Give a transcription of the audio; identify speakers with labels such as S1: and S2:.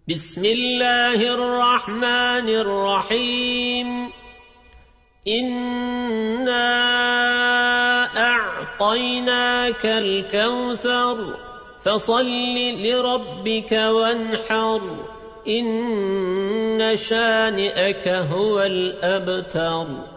S1: بسم الله الرحمن الرحيم إنا أعطيناك الكوثر فصل لربك وانحر إن شانئك هو الأبتر.